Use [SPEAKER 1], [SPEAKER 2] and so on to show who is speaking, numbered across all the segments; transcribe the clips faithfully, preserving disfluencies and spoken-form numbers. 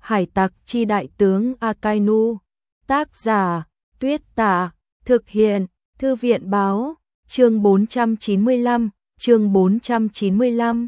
[SPEAKER 1] Hải tặc chi đại tướng Akainu. Tác giả Tuyết Tả. Thực hiện Thư viện báo. Chương bốn trăm chín mươi lăm. Chương bốn trăm chín mươi lăm.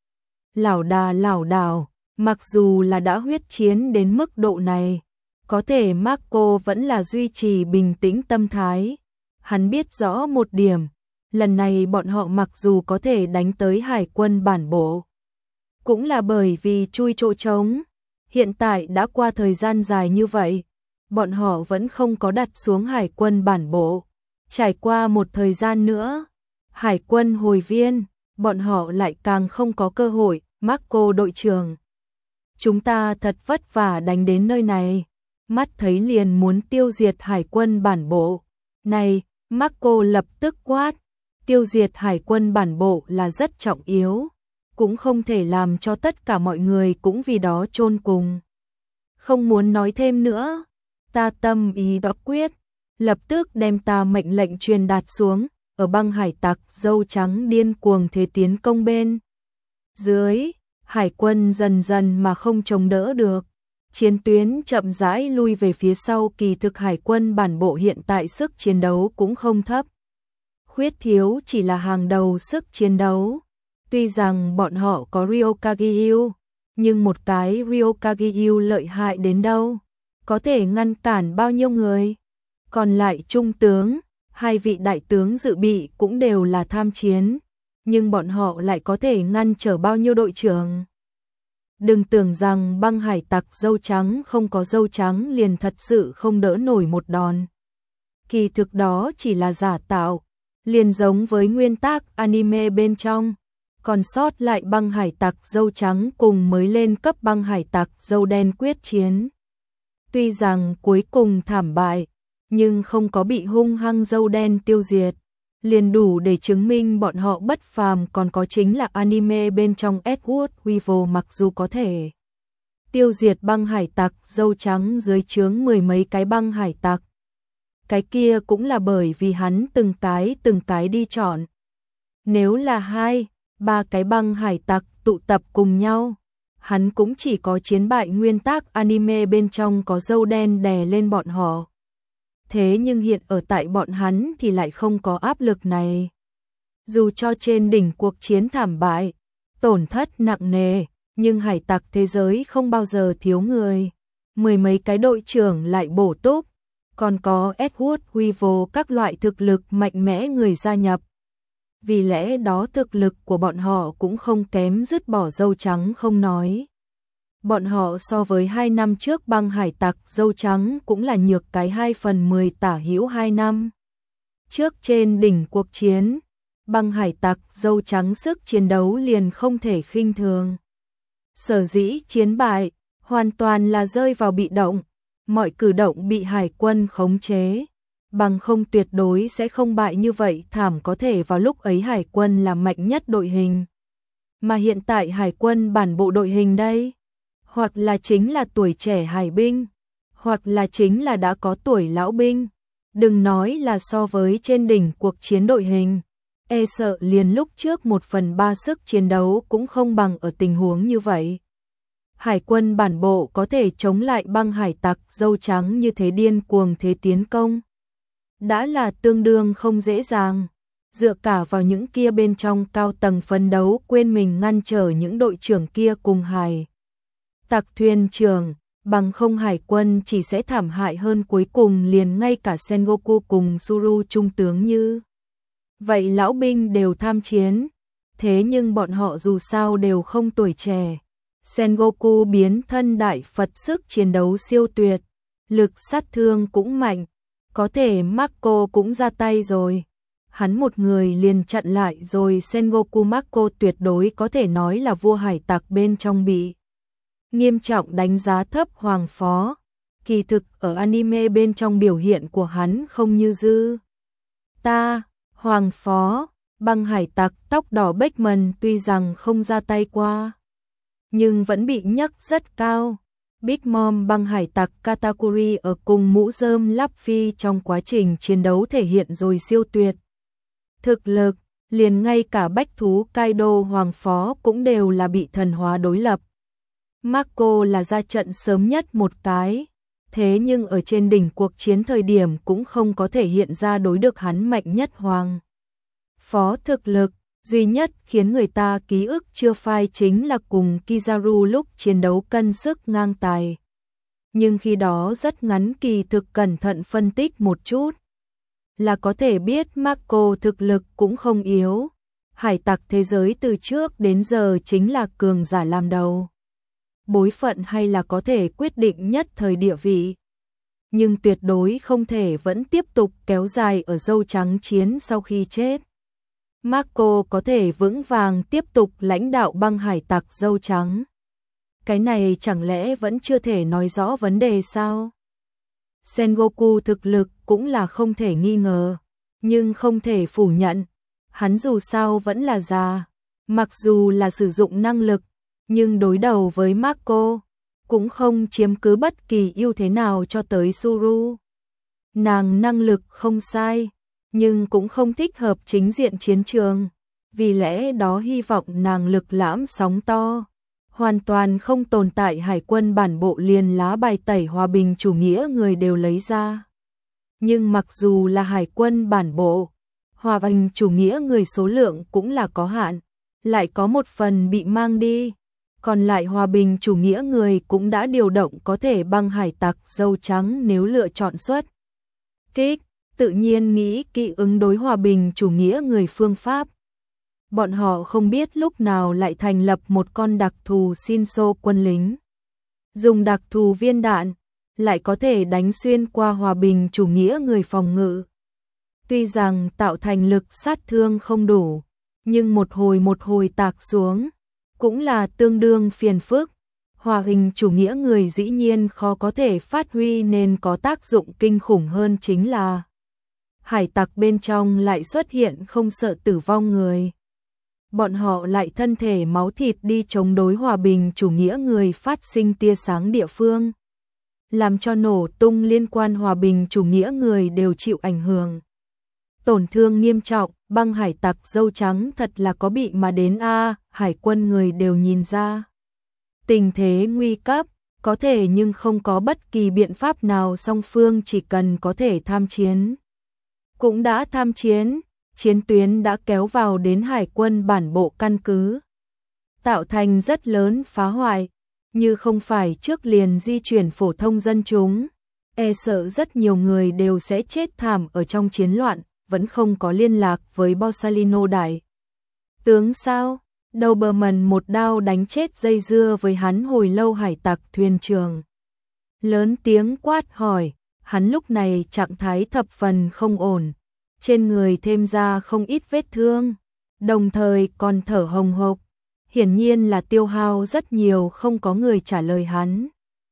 [SPEAKER 1] Lảo đà lảo đảo. Mặc dù là đã huyết chiến đến mức độ này, có thể Marco vẫn là duy trì bình tĩnh tâm thái. Hắn biết rõ một điểm, lần này bọn họ mặc dù có thể đánh tới hải quân bản bộ, cũng là bởi vì chui chỗ trống. Hiện tại đã qua thời gian dài như vậy, bọn họ vẫn không có đặt xuống hải quân bản bộ. Trải qua một thời gian nữa, hải quân hồi viên, bọn họ lại càng không có cơ hội. Marco đội trưởng, chúng ta thật vất vả đánh đến nơi này, mắt thấy liền muốn tiêu diệt hải quân bản bộ. Này, Marco lập tức quát, tiêu diệt hải quân bản bộ là rất trọng yếu, cũng không thể làm cho tất cả mọi người cũng vì đó chôn cùng. Không muốn nói thêm nữa, ta tâm ý đã quyết, lập tức đem ta mệnh lệnh truyền đạt xuống, ở băng hải tặc dâu trắng điên cuồng thế tiến công bên dưới. Hải quân dần dần mà không chống đỡ được, chiến tuyến chậm rãi lui về phía sau. Kỳ thực hải quân bản bộ hiện tại sức chiến đấu cũng không thấp, khuyết thiếu chỉ là hàng đầu sức chiến đấu. Tuy rằng bọn họ có Ryokagyu, nhưng một cái Ryokagyu lợi hại đến đâu, có thể ngăn cản bao nhiêu người. Còn lại trung tướng, hai vị đại tướng dự bị cũng đều là tham chiến, nhưng bọn họ lại có thể ngăn trở bao nhiêu đội trưởng. Đừng tưởng rằng băng hải tặc dâu trắng không có dâu trắng liền thật sự không đỡ nổi một đòn. Kỳ thực đó chỉ là giả tạo, liền giống với nguyên tác anime bên trong, còn sót lại băng hải tặc dâu trắng cùng mới lên cấp băng hải tặc dâu đen quyết chiến. Tuy rằng cuối cùng thảm bại, nhưng không có bị hung hăng dâu đen tiêu diệt, liền đủ để chứng minh bọn họ bất phàm. Còn có chính là anime bên trong Edward Weevil mặc dù có thể tiêu diệt băng hải tặc dâu trắng dưới trướng mười mấy cái băng hải tặc, cái kia cũng là bởi vì hắn từng cái từng cái đi chọn. Nếu là hai, ba cái băng hải tặc tụ tập cùng nhau, hắn cũng chỉ có chiến bại nguyên tác anime bên trong có dâu đen đè lên bọn họ. Thế nhưng hiện ở tại bọn hắn thì lại không có áp lực này. Dù cho trên đỉnh cuộc chiến thảm bại, tổn thất nặng nề, nhưng hải tặc thế giới không bao giờ thiếu người. Mười mấy cái đội trưởng lại bổ túc, còn có Edward Weevil các loại thực lực mạnh mẽ người gia nhập. Vì lẽ đó thực lực của bọn họ cũng không kém dứt bỏ dâu trắng không nói. Bọn họ so với hai năm trước băng hải tặc dâu trắng cũng là nhược cái hai phần mười tả hữu hai năm. Trước trên đỉnh cuộc chiến, băng hải tặc dâu trắng sức chiến đấu liền không thể khinh thường. Sở dĩ chiến bại, hoàn toàn là rơi vào bị động, mọi cử động bị hải quân khống chế. Bằng không tuyệt đối sẽ không bại như vậy thảm. Có thể vào lúc ấy hải quân là mạnh nhất đội hình. Mà hiện tại hải quân bản bộ đội hình đây, hoặc là chính là tuổi trẻ hải binh, hoặc là chính là đã có tuổi lão binh. Đừng nói là so với trên đỉnh cuộc chiến đội hình, e sợ liền lúc trước một phần ba sức chiến đấu cũng không bằng ở tình huống như vậy. Hải quân bản bộ có thể chống lại băng hải tặc dâu trắng như thế điên cuồng thế tiến công, đã là tương đương không dễ dàng. Dựa cả vào những kia bên trong cao tầng phấn đấu quên mình ngăn trở những đội trưởng kia cùng hải tặc thuyền trưởng, bằng không hải quân chỉ sẽ thảm hại hơn. Cuối cùng liền ngay cả Sengoku cùng Suru trung tướng như vậy lão binh đều tham chiến. Thế nhưng bọn họ dù sao đều không tuổi trẻ. Sengoku biến thân đại Phật, sức chiến đấu siêu tuyệt, lực sát thương cũng mạnh, có thể Marco cũng ra tay rồi. Hắn một người liền chặn lại rồi Sengoku. Marco tuyệt đối có thể nói là vua hải tặc bên trong bị nghiêm trọng đánh giá thấp Hoàng Phó. Kỳ thực ở anime bên trong biểu hiện của hắn không như dư ta. Hoàng Phó, băng hải tặc tóc đỏ Beckman tuy rằng không ra tay qua, nhưng vẫn bị nhắc rất cao. Big Mom băng hải tặc Katakuri ở cùng mũ rơm Luffy trong quá trình chiến đấu thể hiện rồi siêu tuyệt thực lực, liền ngay cả bách thú Kaido Hoàng Phó cũng đều là bị thần hóa đối lập. Marco là ra trận sớm nhất một cái, thế nhưng ở trên đỉnh cuộc chiến thời điểm cũng không có thể hiện ra đối được hắn mạnh nhất hoàng. Phó thực lực, duy nhất khiến người ta ký ức chưa phai chính là cùng Kizaru lúc chiến đấu cân sức ngang tài. Nhưng khi đó rất ngắn, kỳ thực cẩn thận phân tích một chút là có thể biết Marco thực lực cũng không yếu. Hải tặc thế giới từ trước đến giờ chính là cường giả làm đầu. Bối phận hay là có thể quyết định nhất thời địa vị. Nhưng tuyệt đối không thể vẫn tiếp tục kéo dài ở dâu trắng chiến sau khi chết. Marco có thể vững vàng tiếp tục lãnh đạo băng hải tặc dâu trắng. Cái này chẳng lẽ vẫn chưa thể nói rõ vấn đề sao? Sengoku thực lực cũng là không thể nghi ngờ, nhưng không thể phủ nhận, hắn dù sao vẫn là già, mặc dù là sử dụng năng lực, nhưng đối đầu với Marco, cũng không chiếm cứ bất kỳ ưu thế nào cho tới Suru. Nàng năng lực không sai, nhưng cũng không thích hợp chính diện chiến trường, vì lẽ đó hy vọng nàng lực lãm sóng to. Hoàn toàn không tồn tại hải quân bản bộ liền lá bài tẩy hòa bình chủ nghĩa người đều lấy ra. Nhưng mặc dù là hải quân bản bộ, hòa bình chủ nghĩa người số lượng cũng là có hạn, lại có một phần bị mang đi, còn lại hòa bình chủ nghĩa người cũng đã điều động có thể băng hải tặc dâu trắng nếu lựa chọn xuất kích, tự nhiên nghĩ kỹ ứng đối hòa bình chủ nghĩa người phương pháp. Bọn họ không biết lúc nào lại thành lập một con đặc thù Shinso quân lính. Dùng đặc thù viên đạn, lại có thể đánh xuyên qua hòa bình chủ nghĩa người phòng ngự. Tuy rằng tạo thành lực sát thương không đủ, nhưng một hồi một hồi tạc xuống, cũng là tương đương phiền phức. Hòa bình chủ nghĩa người dĩ nhiên khó có thể phát huy nên có tác dụng kinh khủng hơn chính là hải tặc bên trong lại xuất hiện không sợ tử vong người. Bọn họ lại thân thể máu thịt đi chống đối hòa bình chủ nghĩa người phát sinh tia sáng địa phương, làm cho nổ tung liên quan hòa bình chủ nghĩa người đều chịu ảnh hưởng. Tổn thương nghiêm trọng, băng hải tặc dâu trắng thật là có bị mà đến a, à, hải quân người đều nhìn ra. Tình thế nguy cấp, có thể nhưng không có bất kỳ biện pháp nào, song phương chỉ cần có thể tham chiến. Cũng đã tham chiến. Chiến tuyến đã kéo vào đến hải quân bản bộ căn cứ, tạo thành rất lớn phá hoại, như không phải trước liền di chuyển phổ thông dân chúng, e sợ rất nhiều người đều sẽ chết thảm ở trong chiến loạn, vẫn không có liên lạc với Borsalino đại tướng sao? Doberman một đao đánh chết dây dưa với hắn hồi lâu hải tặc thuyền trưởng. Lớn tiếng quát hỏi, hắn lúc này trạng thái thập phần không ổn. Trên người thêm ra không ít vết thương, đồng thời còn thở hồng hộc, hiển nhiên là tiêu hao rất nhiều, không có người trả lời hắn.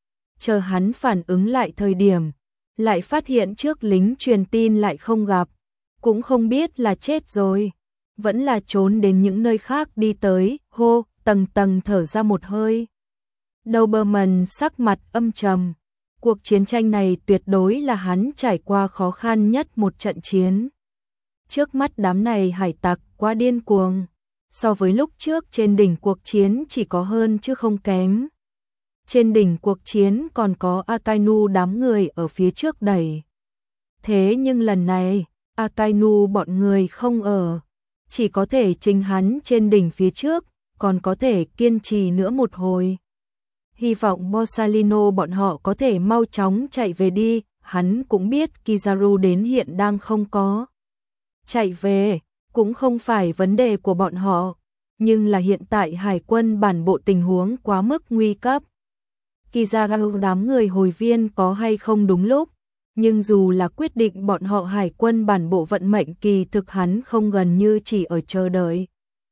[SPEAKER 1] Chờ hắn phản ứng lại thời điểm, lại phát hiện trước lính truyền tin lại không gặp, cũng không biết là chết rồi, vẫn là trốn đến những nơi khác đi tới, hô, tầng tầng thở ra một hơi. Doberman sắc mặt âm trầm, cuộc chiến tranh này tuyệt đối là hắn trải qua khó khăn nhất một trận chiến. Trước mắt đám này hải tặc quá điên cuồng, so với lúc trước trên đỉnh cuộc chiến chỉ có hơn chứ không kém. Trên đỉnh cuộc chiến còn có Akainu đám người ở phía trước đẩy. Thế nhưng lần này, Akainu bọn người không ở, chỉ có thể chính hắn trên đỉnh phía trước, còn có thể kiên trì nữa một hồi. Hy vọng Borsalino bọn họ có thể mau chóng chạy về đi, hắn cũng biết Kizaru đến hiện đang không có chạy về, cũng không phải vấn đề của bọn họ, nhưng là hiện tại hải quân bản bộ tình huống quá mức nguy cấp. Kizaru đám người hồi viên có hay không đúng lúc, nhưng dù là quyết định bọn họ hải quân bản bộ vận mệnh kỳ thực hắn không gần như chỉ ở chờ đợi.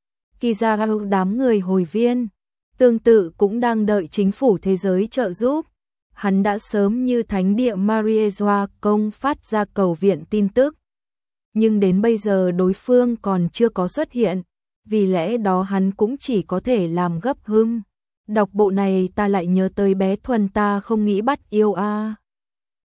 [SPEAKER 1] Kizaru đám người hồi viên, tương tự cũng đang đợi chính phủ thế giới trợ giúp. Hắn đã sớm như thánh địa Mariejoa công phát ra cầu viện tin tức. Nhưng đến bây giờ đối phương còn chưa có xuất hiện, vì lẽ đó hắn cũng chỉ có thể làm gấp hưng. Đọc bộ này ta lại nhớ tới bé Thuần ta không nghĩ bắt yêu a.